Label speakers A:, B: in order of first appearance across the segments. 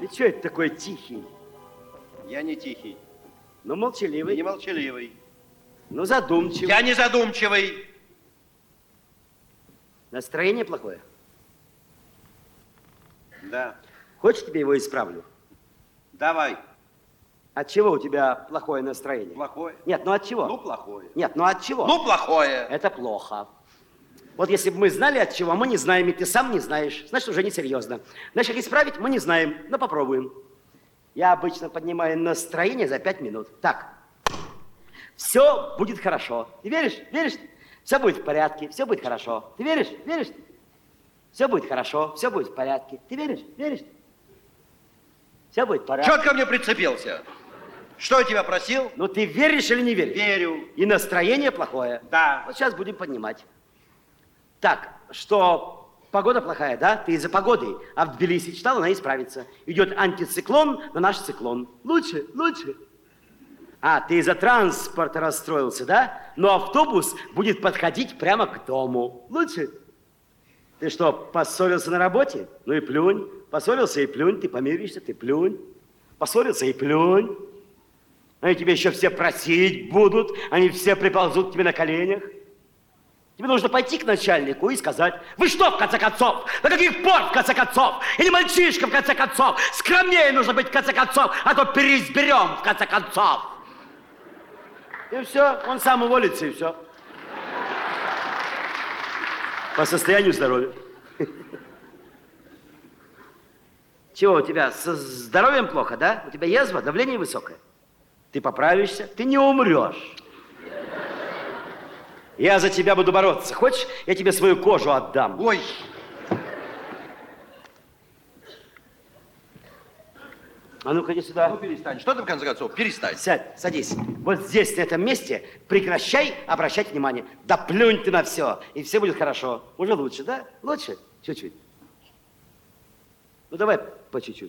A: Ты что это такой тихий?
B: Я не тихий.
A: Ну, молчаливый.
B: Не молчаливый.
A: Ну, задумчивый.
B: Я не задумчивый.
A: Настроение плохое?
B: Да.
A: Хочешь, тебе его исправлю?
B: Давай.
A: От чего у тебя плохое настроение?
B: Плохое?
A: Нет, ну от чего?
B: Ну, плохое.
A: Нет, ну от чего?
B: Ну, плохое.
A: Это плохо. Вот если бы мы знали от чего, мы не знаем, и ты сам не знаешь, значит, уже несерьезно. Значит, исправить мы не знаем, но попробуем. Я обычно поднимаю настроение за 5 минут. Так, все будет хорошо. Ты веришь? Веришь? Все будет в порядке, все будет хорошо. Ты веришь? Веришь? Все будет хорошо, все будет в порядке. Ты веришь? Веришь? Все будет в порядке.
B: Чего ты ко мне прицепился? Что я тебя просил?
A: Ну, ты веришь или не веришь?
B: Верю.
A: И настроение плохое.
B: Да.
A: Вот сейчас будем поднимать. Так, что погода плохая, да? Ты из-за погоды. А в Тбилиси читал, она исправится. Идет антициклон на наш циклон. Лучше, лучше. А, ты из-за транспорта расстроился, да? Но автобус будет подходить прямо к дому. Лучше. Ты что, поссорился на работе? Ну и плюнь. Поссорился и плюнь. Ты помиришься, ты плюнь. Поссорился и плюнь. Они тебе еще все просить будут. Они все приползут к тебе на коленях. Тебе нужно пойти к начальнику и сказать: вы что, в конце концов? До каких пор, в конце концов? Или мальчишка, в конце концов? Скромнее нужно быть, в конце концов, а то переизберем, в конце концов. И все, он сам уволится, и все. По состоянию здоровья. Чего у тебя, со здоровьем плохо, да? У тебя язва, давление высокое. Ты поправишься, ты не умрешь. Я за тебя буду бороться. Хочешь, я тебе свою кожу отдам?
B: Ой.
A: А ну-ка, иди сюда.
B: Ну, перестань. Что ты, в конце концов? Перестань.
A: Сядь, садись. Вот здесь, на этом месте, прекращай обращать внимание. Да плюнь ты на все, и все будет хорошо. Уже лучше, да? Лучше? Чуть-чуть. Ну, давай по чуть-чуть.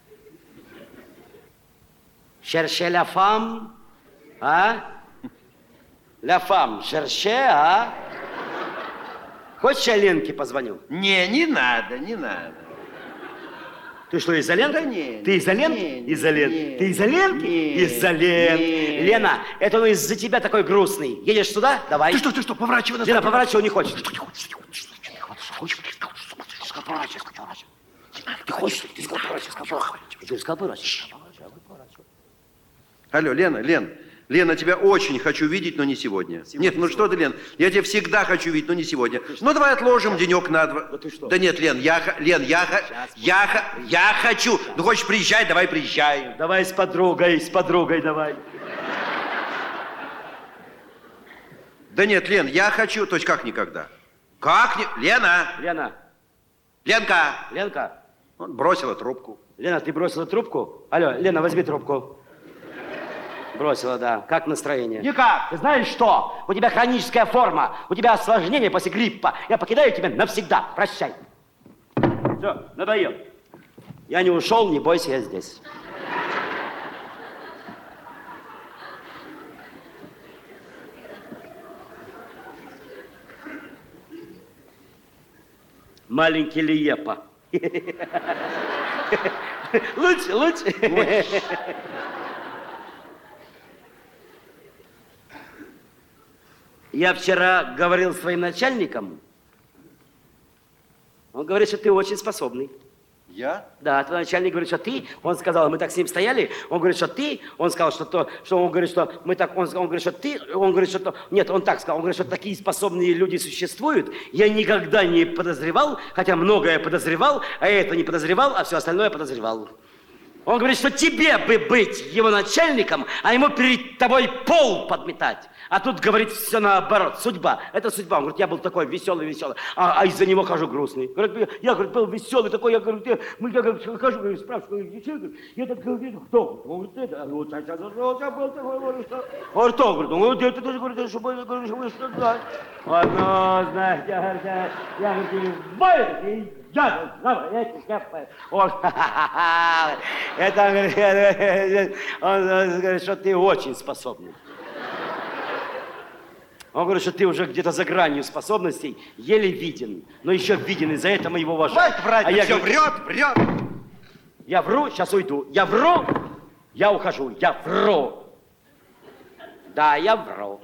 A: Cherchez la femme, а? La femme, cherchez, а? Хочешь, я Ленке позвоню?
B: Не надо, не надо.
A: Ты что, из-за Ленки?
B: Да нет.
A: Ты из-за Ленки? Из-за Ленки. Ты из-за Ленки? Из-за Ленки. Лена, это он из-за тебя такой грустный. Едешь сюда? Давай.
B: Ты что, поворачивай на
A: Лена, поворачивай, он не хочет. Ты хочешь? Ты сказал поворачивай. Ты сказал поворачивай.
B: Алло, Лена, тебя очень хочу видеть, но не сегодня. Нет, ну что ты, Лен, я тебя всегда хочу видеть, но не сегодня. Ну давай отложим денек на два.
A: Да ты что?
B: Да нет, Лен, я хочу. Ну хочешь приезжай, давай приезжай.
A: Давай с подругой давай.
B: Да нет, Лен, я хочу, то есть как никогда. Как не... Лена!
A: Ленка.
B: Он бросила трубку.
A: Лена, ты бросила трубку? Алло, Лена, возьми трубку. Бросила, да. Как настроение?
B: Никак.
A: Ты знаешь что? У тебя хроническая форма. У тебя осложнение после гриппа. Я покидаю тебя навсегда. Прощай. Все, надоел. Я не ушел, не бойся, я здесь. Маленький Лиепа. Лучше. Я вчера говорил с твоим начальником. Он говорит, что ты очень способный.
B: Я?
A: Да, твой начальник говорит, что ты, он сказал, мы так с ним стояли, он говорит, что ты, он сказал, что он говорит, что мы так, он говорит, что ты, он говорит, что, нет, он так сказал, он говорит, что такие способные люди существуют. Я никогда не подозревал, хотя многое подозревал, а я это не подозревал, а все остальное подозревал. Он говорит, что тебе бы быть его начальником, а ему перед тобой пол подметать. А тут, говорит, все наоборот. Судьба. Это судьба. Он говорит, я был такой веселый, а из-за него хожу грустный. Говорит, я, говорит, был веселый такой, я говорю, я хожу, говорю, спрашиваю, девчонку, я так говорю, кто? Он говорит, это, вот сейчас был такой, говорю, что? Он говорит, кто? Он говорит, это тоже, говорит, что было, говорю, что вы что знать. Одно, знаете, я говорю, бой, я это, он говорит, что ты очень способный. Он говорит, что ты уже где-то за гранью способностей, еле виден, но еще виден, и за это мы его уважаем.
B: Хватит врать,
A: а я
B: все
A: говорю,
B: врет.
A: Я вру, сейчас уйду. Я вру, я ухожу. Я вру. Да, я вру.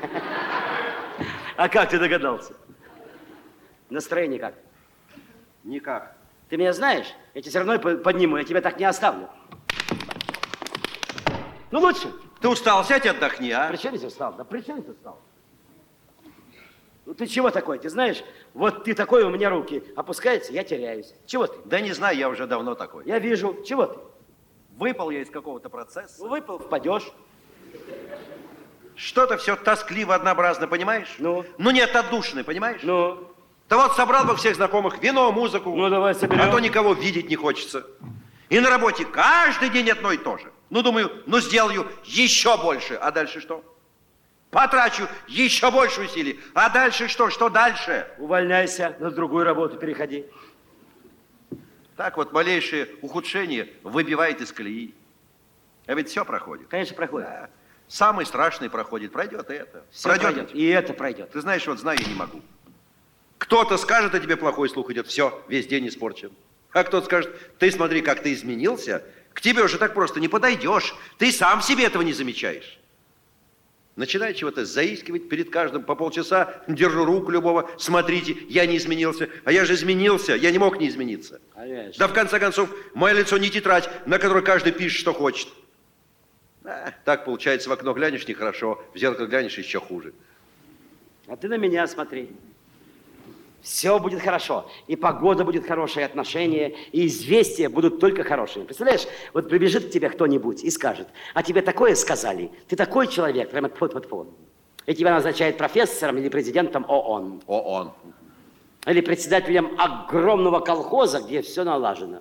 A: А как ты догадался? Настроение как?
B: Никак.
A: Ты меня знаешь? Я тебя все равно подниму, я тебя так не оставлю. Ну, лучше.
B: Ты устал, сядь и отдохни, а?
A: При чем здесь устал? Да при чем ты устал? Ну, ты чего такой? Ты знаешь, вот ты такой, у меня руки опускаются, я теряюсь. Чего ты?
B: Да не знаю, я уже давно такой.
A: Я вижу. Чего ты?
B: Выпал я из какого-то процесса.
A: Ну, выпал, впадешь.
B: Что-то все тоскливо, однообразно, понимаешь?
A: Ну?
B: Ну, нет, отдушины, понимаешь?
A: Ну?
B: Да вот собрал бы всех знакомых, вино, музыку.
A: Ну, давай соберем.
B: А то никого видеть не хочется. И на работе каждый день одно и то же. Ну, думаю, ну, сделаю еще больше. А дальше что? Потрачу еще больше усилий. А дальше что? Что дальше?
A: Увольняйся, на другую работу переходи.
B: Так вот, малейшее ухудшение выбивает из колеи. А ведь все проходит.
A: Конечно, проходит.
B: Да. Самый страшный проходит. Пройдет и это.
A: Всё пройдет. И это пройдет.
B: Ты знаешь, вот знаю, я не могу. Кто-то скажет о тебе плохой слух идет, все, весь день испорчен. А кто-то скажет, ты смотри, как ты изменился, к тебе уже так просто не подойдешь, ты сам себе этого не замечаешь. Начинаю чего-то заискивать перед каждым по полчаса, держу руку любого, смотрите, я не изменился, а я же изменился, я не мог не измениться.
A: Конечно.
B: Да в конце концов, мое лицо не тетрадь, на которой каждый пишет, что хочет. Так получается, в окно глянешь нехорошо, в зеркало глянешь еще хуже.
A: А ты на меня смотри. Все будет хорошо. И погода будет хорошая, и отношения, и известия будут только хорошие. Представляешь, вот прибежит к тебе кто-нибудь и скажет, а тебе такое сказали, ты такой человек, прямо тьфу-тьфу-тьфу. И тебя назначают профессором или президентом ООН.
B: ООН.
A: Или председателем огромного колхоза, где все налажено.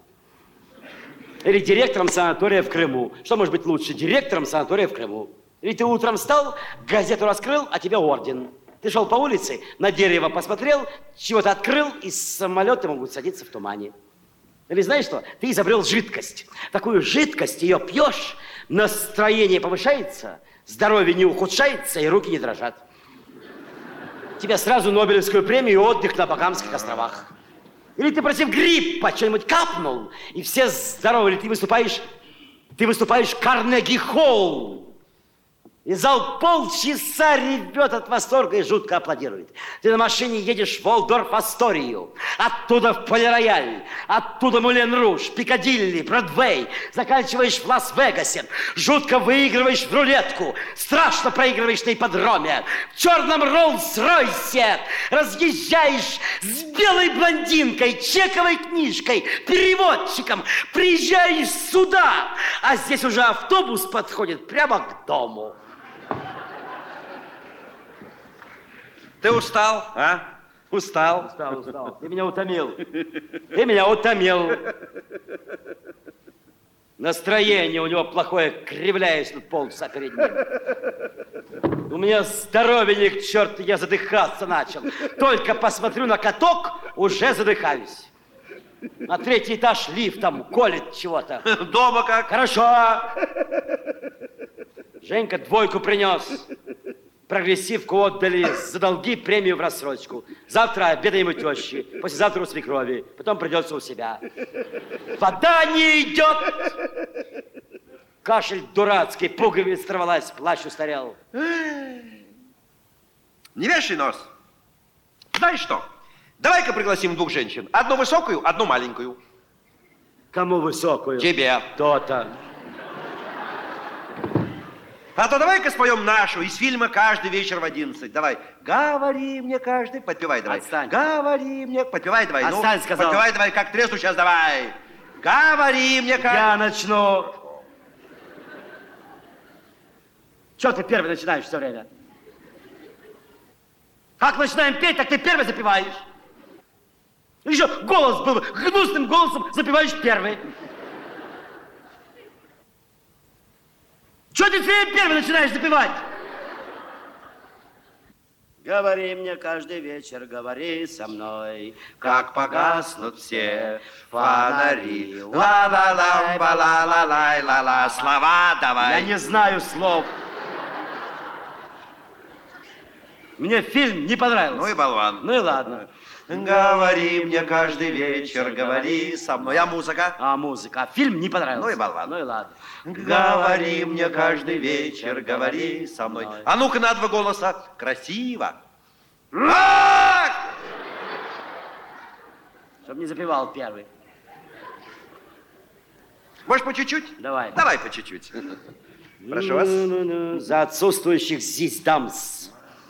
A: Или директором санатория в Крыму. Что может быть лучше? Директором санатория в Крыму. Или ты утром встал, газету раскрыл, а тебе орден. Ты шел по улице, на дерево посмотрел, чего-то открыл, и самолеты могут садиться в тумане. Или знаешь что? Ты изобрел жидкость. Такую жидкость, ее пьешь, настроение повышается, здоровье не ухудшается, и руки не дрожат. Тебе сразу Нобелевскую премию и отдых на Багамских островах. Или ты против гриппа что-нибудь капнул, и все здоровы, или ты выступаешь в Карнеги-холл. И зал полчаса ревет от восторга и жутко аплодирует. Ты на машине едешь в Волдорф-Асторию, оттуда в Полирояль, оттуда Мулен-Руж, Пикадилли, Бродвей, заканчиваешь в Лас-Вегасе, жутко выигрываешь в рулетку, страшно проигрываешь на ипподроме, в черном Роллс-Ройсе разъезжаешь с белой блондинкой, чековой книжкой, переводчиком, приезжаешь сюда, а здесь уже автобус подходит прямо к дому.
B: Ты устал, а? Устал?
A: Устал. Ты меня утомил. Ты меня утомил. Настроение у него плохое, кривляюсь тут полчаса перед ним. У меня здоровье ни к черту, я задыхаться начал. Только посмотрю на каток, уже задыхаюсь. На третий этаж лифтом колет чего-то.
B: Дома как?
A: Хорошо. Женька 2 принес. Прогрессивку отдали за долги, премию в рассрочку. Завтра обедаем у тещи, послезавтра у свекрови, потом придется у себя. Вода не идет! Кашель дурацкий, пуговица сорвалась, плащ устарел.
B: Не вешай нос. Знаешь что? Давай-ка пригласим 2 женщин. Одну высокую, одну маленькую.
A: Кому высокую?
B: Тебе.
A: То-то.
B: А то давай-ка споем нашу из фильма «Каждый вечер в 11». Давай. Говори мне каждый... Подпевай давай.
A: Отстань.
B: Говори мне... Подпевай давай.
A: Отстань,
B: ну,
A: сказал.
B: Подпевай давай, как тресну сейчас давай. Говори мне каждый...
A: Я начну. Чего ты первый начинаешь все время? Как начинаем петь, так ты первый запеваешь. Еще голос был, гнусным голосом запеваешь первый. Чего ты все первый начинаешь запевать? Говори мне каждый вечер, говори со мной,
B: Как погаснут все фонари. Ла-ла-ла, ба-ла-ла-лай, ла-ла. Слова давай.
A: Я не знаю слов. Мне фильм не понравился.
B: Ну и болван.
A: Ну и ладно.
B: Говори мне каждый вечер, говори со мной. А музыка?
A: А музыка? А фильм не понравился?
B: Ну и болван.
A: Ну и ладно.
B: Говори мне каждый вечер, говори со мной. А ну-ка на два голоса. Красиво.
A: Чтоб не запевал первый.
B: Можешь по чуть-чуть?
A: Давай.
B: Давай по чуть-чуть. Прошу вас.
A: За отсутствующих здесь дамс.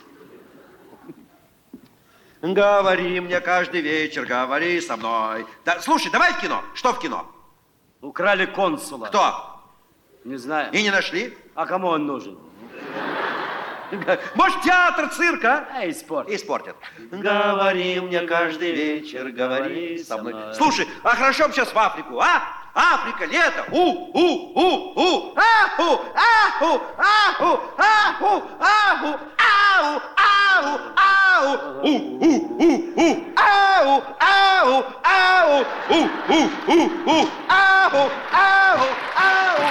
B: Говори мне каждый вечер, говори со мной. Да, слушай, давай в кино. Что в кино?
A: Украли консула.
B: Кто?
A: Не знаю.
B: И не нашли?
A: А кому он нужен?
B: Может, театр, цирк, а?
A: Испортил.
B: Испортят. Говори мне каждый вечер, говори со мной. Слушай, а хорошо бы сейчас в Африку, а? Африка, лето. У. Аху, аху, аху, аху, аху, ау, ау, ау. У. Ау, ау, ау. У. Ау, ау, ау.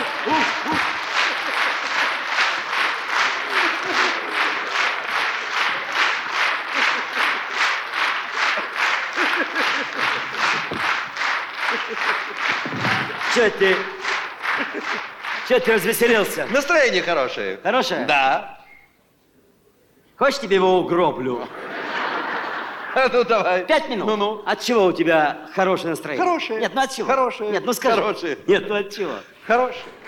A: Че ты развеселился?
B: Настроение хорошее.
A: Хорошее?
B: Да.
A: Хочешь, тебе его угроблю?
B: Ну, давай.
A: 5 минут?
B: Ну-ну.
A: От чего у тебя хорошее настроение?
B: Хорошее.
A: Нет, ну от чего?
B: Хорошее.
A: Нет, ну скажи.
B: Хорошее.
A: Нет, ну от чего?
B: Хорошее.